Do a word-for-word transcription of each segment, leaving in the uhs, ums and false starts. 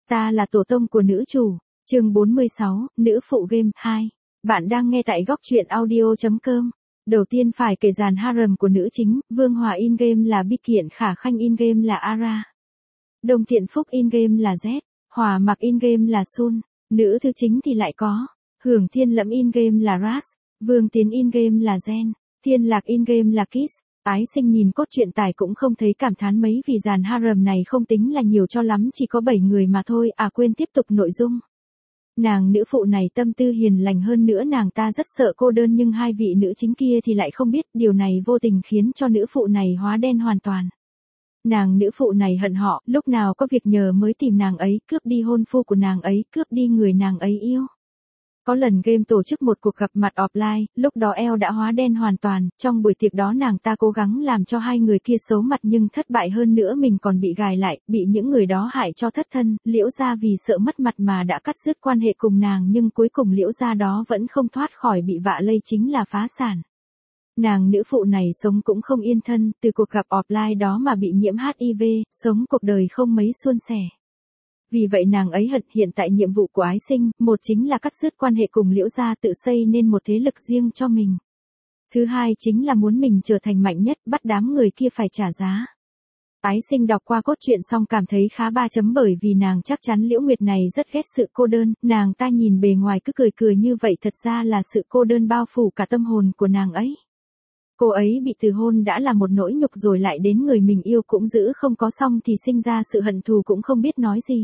Ta là tổ tông của nữ chủ. Chương bốn mươi sáu, nữ phụ game hai. Bạn đang nghe tại góc truyện audio chấm com. Đầu tiên phải kể dàn harem của nữ chính, Vương Hòa in game là Bi Kiện, Khả Khanh in game là Ara. Đồng Thiện Phúc in game là Z, Hòa Mặc in game là Sun, nữ thứ chính thì lại có Hưởng Thiên Lẫm in game là Ras, Vương Tiến in game là Gen, Thiên Lạc in game là Kiss. Ái Sinh nhìn cốt truyện tải cũng không thấy cảm thán mấy vì dàn harem này không tính là nhiều cho lắm, chỉ có bảy người mà thôi. À quên, tiếp tục nội dung. Nàng nữ phụ này tâm tư hiền lành, hơn nữa nàng ta rất sợ cô đơn, nhưng hai vị nữ chính kia thì lại không biết, điều này vô tình khiến cho nữ phụ này hóa đen hoàn toàn. Nàng nữ phụ này hận họ, lúc nào có việc nhờ mới tìm nàng ấy, cướp đi hôn phu của nàng ấy, cướp đi người nàng ấy yêu. Có lần game tổ chức một cuộc gặp mặt offline, lúc đó eo đã hóa đen hoàn toàn, trong buổi tiệc đó nàng ta cố gắng làm cho hai người kia xấu mặt nhưng thất bại, hơn nữa mình còn bị gài lại, bị những người đó hại cho thất thân. Liễu gia vì sợ mất mặt mà đã cắt dứt quan hệ cùng nàng, nhưng cuối cùng Liễu gia đó vẫn không thoát khỏi bị vạ lây, chính là phá sản. Nàng nữ phụ này sống cũng không yên thân, từ cuộc gặp offline đó mà bị nhiễm hát i vê, sống cuộc đời không mấy suôn sẻ. Vì vậy nàng ấy hận, hiện tại nhiệm vụ của Ái Sinh, một chính là cắt dứt quan hệ cùng Liễu gia, tự xây nên một thế lực riêng cho mình. Thứ hai chính là muốn mình trở thành mạnh nhất, bắt đám người kia phải trả giá. Ái Sinh đọc qua cốt truyện xong cảm thấy khá ba chấm, bởi vì nàng chắc chắn Liễu Nguyệt này rất ghét sự cô đơn, nàng ta nhìn bề ngoài cứ cười cười như vậy, thật ra là sự cô đơn bao phủ cả tâm hồn của nàng ấy. Cô ấy bị từ hôn đã là một nỗi nhục, rồi lại đến người mình yêu cũng giữ không có xong thì sinh ra sự hận thù cũng không biết nói gì.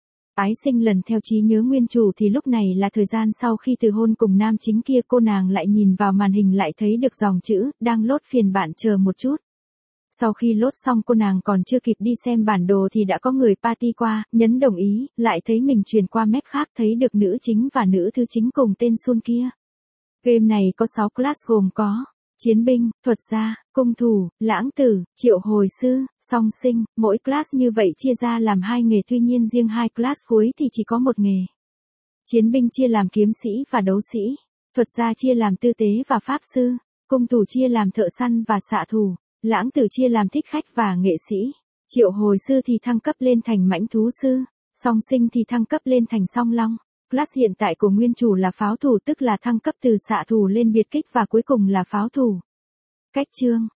Ái Sinh lần theo trí nhớ nguyên chủ thì lúc này là thời gian sau khi từ hôn cùng nam chính kia, cô nàng lại nhìn vào màn hình lại thấy được dòng chữ, đang lốt, phiền bạn chờ một chút. Sau khi lốt xong cô nàng còn chưa kịp đi xem bản đồ thì đã có người party qua, nhấn đồng ý, lại thấy mình truyền qua map khác, thấy được nữ chính và nữ thứ chính cùng tên Sun kia. Game này có sáu class gồm có chiến binh, thuật gia, cung thủ, lãng tử, triệu hồi sư, song sinh, mỗi class như vậy chia ra làm hai nghề, tuy nhiên riêng hai class cuối thì chỉ có một nghề. Chiến binh chia làm kiếm sĩ và đấu sĩ, thuật gia chia làm tư tế và pháp sư, cung thủ chia làm thợ săn và xạ thủ, lãng tử chia làm thích khách và nghệ sĩ, triệu hồi sư thì thăng cấp lên thành mãnh thú sư, song sinh thì thăng cấp lên thành song long. Class hiện tại của nguyên chủ là pháo thủ, tức là thăng cấp từ xạ thủ lên biệt kích và cuối cùng là pháo thủ. Cách chương.